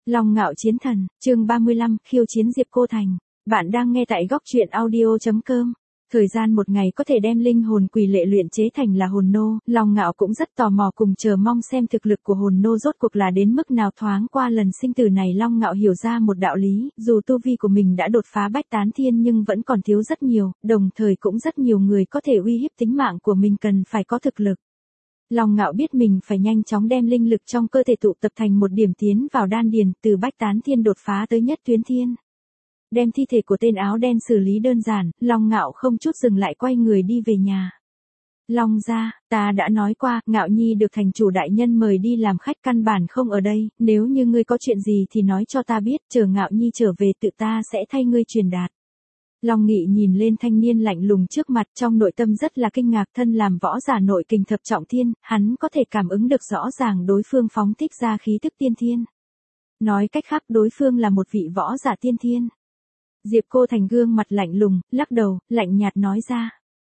Long Ngạo Chiến Thần, chương 35, khiêu chiến Diệp Cô Thành. Bạn đang nghe tại góc truyện audio.com. Thời gian một ngày có thể đem linh hồn quỷ lệ luyện chế thành là hồn nô, Long Ngạo cũng rất tò mò cùng chờ mong xem thực lực của hồn nô rốt cuộc là đến mức nào. Thoáng qua lần sinh tử này, Long Ngạo hiểu ra một đạo lý, dù tu vi của mình đã đột phá bách tán thiên nhưng vẫn còn thiếu rất nhiều, đồng thời cũng rất nhiều người có thể uy hiếp tính mạng của mình, cần phải có thực lực. Long Ngạo biết mình phải nhanh chóng đem linh lực trong cơ thể tụ tập thành một điểm tiến vào đan điền, từ bách tán thiên đột phá tới nhất tuyến thiên. Đem thi thể của tên áo đen xử lý đơn giản, Long Ngạo không chút dừng lại quay người đi về nhà. Long gia, ta đã nói qua, Ngạo Nhi được thành chủ đại nhân mời đi làm khách, căn bản không ở đây, nếu như ngươi có chuyện gì thì nói cho ta biết, chờ Ngạo Nhi trở về tự ta sẽ thay ngươi truyền đạt. Long Nghị nhìn lên thanh niên lạnh lùng trước mặt, trong nội tâm rất là kinh ngạc. Thân làm võ giả nội kình thập trọng thiên, hắn có thể cảm ứng được rõ ràng đối phương phóng thích ra khí tức tiên thiên. Nói cách khác, đối phương là một vị võ giả tiên thiên. Diệp Cô Thành gương mặt lạnh lùng, lắc đầu, lạnh nhạt nói ra.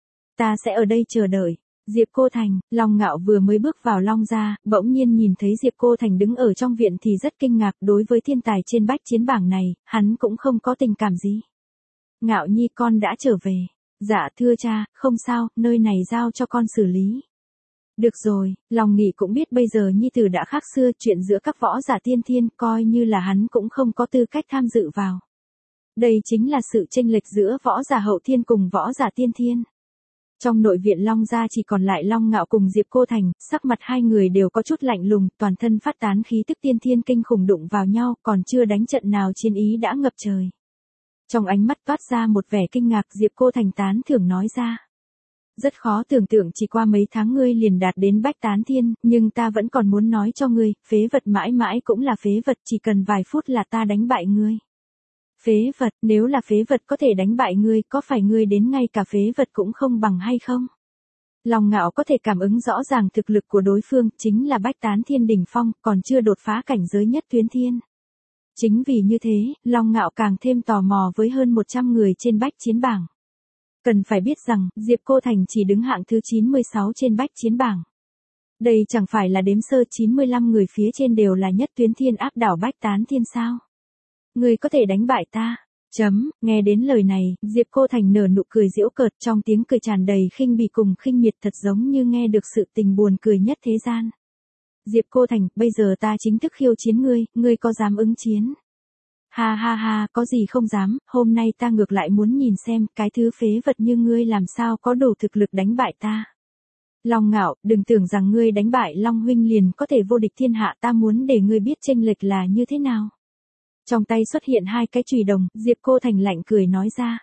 Ta sẽ ở đây chờ đợi. Diệp Cô Thành, Long Ngạo vừa mới bước vào Long gia, bỗng nhiên nhìn thấy Diệp Cô Thành đứng ở trong viện thì rất kinh ngạc. Đối với thiên tài trên bách chiến bảng này, hắn cũng không có tình cảm gì. Ngạo Nhi, con đã trở về. Dạ thưa cha, không sao, nơi này giao cho con xử lý. Được rồi, Long Nghị cũng biết bây giờ Nhi tử đã khác xưa, chuyện giữa các võ giả tiên thiên coi như là hắn cũng không có tư cách tham dự vào. Đây chính là sự chênh lệch giữa võ giả hậu thiên cùng võ giả tiên thiên. Trong nội viện Long gia chỉ còn lại Long Ngạo cùng Diệp Cô Thành, sắc mặt hai người đều có chút lạnh lùng, toàn thân phát tán khí tức tiên thiên kinh khủng, đụng vào nhau, còn chưa đánh trận nào chiến ý đã ngập trời. Trong ánh mắt toát ra một vẻ kinh ngạc, Diệp Cô Thành tán thưởng nói ra. Rất khó tưởng tượng chỉ qua mấy tháng ngươi liền đạt đến bách tán thiên, nhưng ta vẫn còn muốn nói cho ngươi, phế vật mãi mãi cũng là phế vật, chỉ cần vài phút là ta đánh bại ngươi. Phế vật, nếu là phế vật có thể đánh bại ngươi, có phải ngươi đến ngay cả phế vật cũng không bằng hay không? Long Ngạo có thể cảm ứng rõ ràng thực lực của đối phương, chính là bách tán thiên đỉnh phong, còn chưa đột phá cảnh giới nhất tuyến thiên. Chính vì như thế, Long Ngạo càng thêm tò mò với hơn 100 người trên bách chiến bảng. Cần phải biết rằng, Diệp Cô Thành chỉ đứng hạng thứ 96 trên bách chiến bảng. Đây chẳng phải là đếm sơ, 95 người phía trên đều là nhất tuyến thiên áp đảo bách tán thiên sao? Người có thể đánh bại ta. Nghe đến lời này, Diệp Cô Thành nở nụ cười giễu cợt, trong tiếng cười tràn đầy khinh bỉ cùng khinh miệt, thật giống như nghe được sự tình buồn cười nhất thế gian. Diệp Cô Thành, bây giờ ta chính thức khiêu chiến ngươi, ngươi có dám ứng chiến? Ha ha ha, có gì không dám, hôm nay ta ngược lại muốn nhìn xem, cái thứ phế vật như ngươi làm sao có đủ thực lực đánh bại ta. Long Ngạo, đừng tưởng rằng ngươi đánh bại Long huynh liền có thể vô địch thiên hạ, ta muốn để ngươi biết chênh lệch là như thế nào. Trong tay xuất hiện hai cái chùy đồng, Diệp Cô Thành lạnh cười nói ra.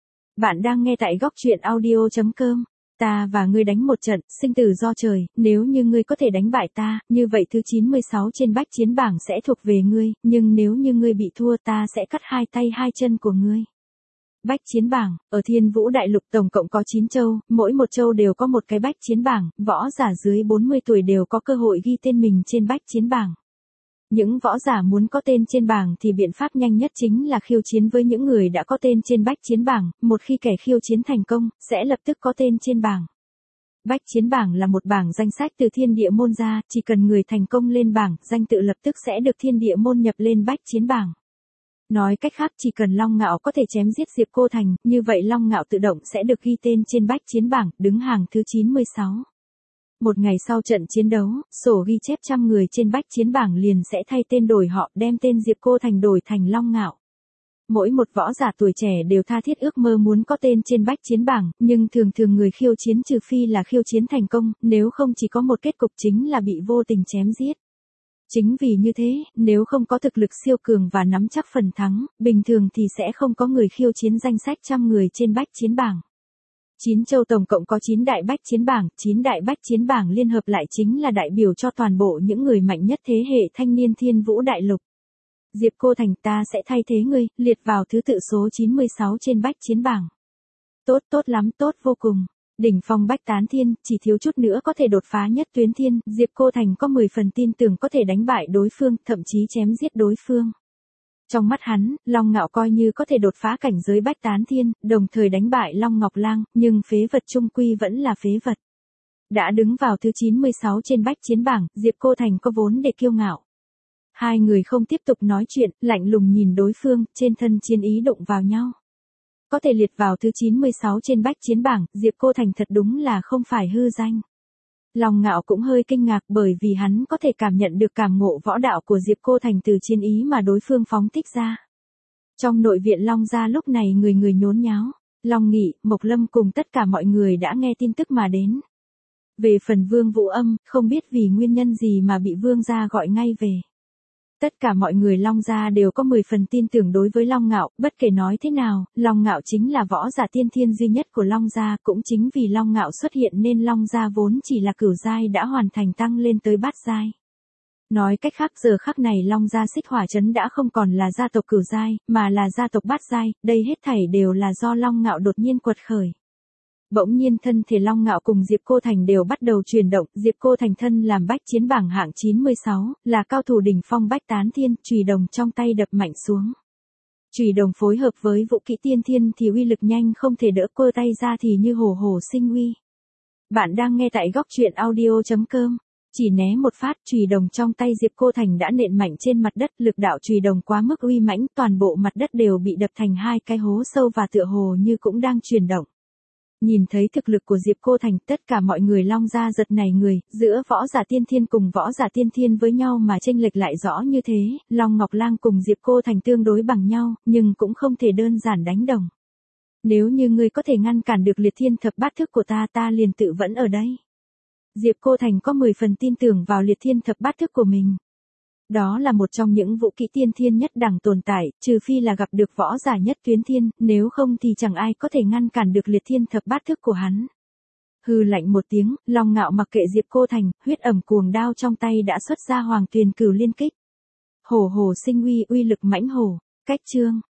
Bạn đang nghe tại góc truyện audio.com. Ta và ngươi đánh một trận, sinh tử do trời, nếu như ngươi có thể đánh bại ta, như vậy thứ 96 trên bách chiến bảng sẽ thuộc về ngươi, nhưng nếu như ngươi bị thua ta sẽ cắt hai tay hai chân của ngươi. Bách chiến bảng, ở Thiên Vũ Đại Lục tổng cộng có 9 châu, mỗi một châu đều có một cái bách chiến bảng, võ giả dưới 40 tuổi đều có cơ hội ghi tên mình trên bách chiến bảng. Những võ giả muốn có tên trên bảng thì biện pháp nhanh nhất chính là khiêu chiến với những người đã có tên trên bách chiến bảng, một khi kẻ khiêu chiến thành công, sẽ lập tức có tên trên bảng. Bách chiến bảng là một bảng danh sách từ thiên địa môn ra, chỉ cần người thành công lên bảng, danh tự lập tức sẽ được thiên địa môn nhập lên bách chiến bảng. Nói cách khác, chỉ cần Long Ngạo có thể chém giết Diệp Cô Thành, như vậy Long Ngạo tự động sẽ được ghi tên trên bách chiến bảng, đứng hàng thứ 96. Một ngày sau trận chiến đấu, sổ ghi chép trăm người trên bách chiến bảng liền sẽ thay tên đổi họ, đem tên Diệp Cô Thành đổi thành Long Ngạo. Mỗi một võ giả tuổi trẻ đều tha thiết ước mơ muốn có tên trên bách chiến bảng, nhưng thường người khiêu chiến trừ phi là khiêu chiến thành công, nếu không chỉ có một kết cục chính là bị vô tình chém giết. Chính vì như thế, nếu không có thực lực siêu cường và nắm chắc phần thắng, bình thường thì sẽ không có người khiêu chiến danh sách trăm người trên bách chiến bảng. 9 châu tổng cộng có 9 đại bách chiến bảng, 9 đại bách chiến bảng liên hợp lại chính là đại biểu cho toàn bộ những người mạnh nhất thế hệ thanh niên Thiên Vũ Đại Lục. Diệp Cô Thành, ta sẽ thay thế ngươi, liệt vào thứ tự số 96 trên bách chiến bảng. Tốt lắm, tốt vô cùng. Đỉnh phong bách tán thiên, chỉ thiếu chút nữa có thể đột phá nhất tuyến thiên, Diệp Cô Thành có 10 phần tin tưởng có thể đánh bại đối phương, thậm chí chém giết đối phương. Trong mắt hắn, Long Ngạo coi như có thể đột phá cảnh giới bách tán thiên, đồng thời đánh bại Long Ngọc Lang, nhưng phế vật chung quy vẫn là phế vật. Đã đứng vào thứ 96 trên bách chiến bảng, Diệp Cô Thành có vốn để kiêu ngạo. Hai người không tiếp tục nói chuyện, lạnh lùng nhìn đối phương, trên thân chiến ý đụng vào nhau. Có thể liệt vào thứ 96 trên bách chiến bảng, Diệp Cô Thành thật đúng là không phải hư danh. Long Ngạo cũng hơi kinh ngạc bởi vì hắn có thể cảm nhận được cảm ngộ võ đạo của Diệp Cô Thành từ chiến ý mà đối phương phóng thích ra. Trong nội viện Long gia lúc này người người nhốn nháo, Long Nghị, Mộc Lâm cùng tất cả mọi người đã nghe tin tức mà đến. Về phần Vương Vũ Âm, không biết vì nguyên nhân gì mà bị Vương gia gọi ngay về. Tất cả mọi người Long gia đều có 10 phần tin tưởng đối với Long Ngạo, bất kể nói thế nào, Long Ngạo chính là võ giả tiên thiên duy nhất của Long gia, cũng chính vì Long Ngạo xuất hiện nên Long gia vốn chỉ là cửu giai đã hoàn thành tăng lên tới bát giai. Nói cách khác giờ khắc này Long gia Xích Hỏa Trấn đã không còn là gia tộc cửu giai, mà là gia tộc bát giai, đây hết thảy đều là do Long Ngạo đột nhiên quật khởi. Bỗng nhiên thân thể Long Ngạo cùng Diệp Cô Thành đều bắt đầu chuyển động, Diệp Cô Thành thân làm bách chiến bảng hạng 96, là cao thủ đỉnh phong bách tán thiên, chùy đồng trong tay đập mạnh xuống. Chùy đồng phối hợp với vũ kỹ tiên thiên thì uy lực nhanh không thể đỡ, cơ tay ra thì như hổ hổ sinh uy. Bạn đang nghe tại góc truyện audio.com. Chỉ né một phát, chùy đồng trong tay Diệp Cô Thành đã nện mạnh trên mặt đất, lực đạo chùy đồng quá mức uy mãnh, toàn bộ mặt đất đều bị đập thành hai cái hố sâu và tựa hồ như cũng đang chuyển động. Nhìn thấy thực lực của Diệp Cô Thành, tất cả mọi người Long gia giật nảy người, giữa võ giả tiên thiên cùng võ giả tiên thiên với nhau mà chênh lệch lại rõ như thế, Long Ngọc Lang cùng Diệp Cô Thành tương đối bằng nhau, nhưng cũng không thể đơn giản đánh đồng. Nếu như ngươi có thể ngăn cản được liệt thiên thập bát thức của ta liền tự vẫn ở đây. Diệp Cô Thành có 10 phần tin tưởng vào liệt thiên thập bát thức của mình. Đó là một trong những vũ kỹ tiên thiên nhất đẳng tồn tại, trừ phi là gặp được võ giả nhất tuyến thiên, nếu không thì chẳng ai có thể ngăn cản được liệt thiên thập bát thức của hắn. Hừ lạnh một tiếng, Long Ngạo mặc kệ Diệp Cô Thành, huyết ẩm cuồng đao trong tay đã xuất ra Hoàng Tuyền Cửu liên kích. Hổ hổ sinh uy, uy lực mãnh hổ, cách chương.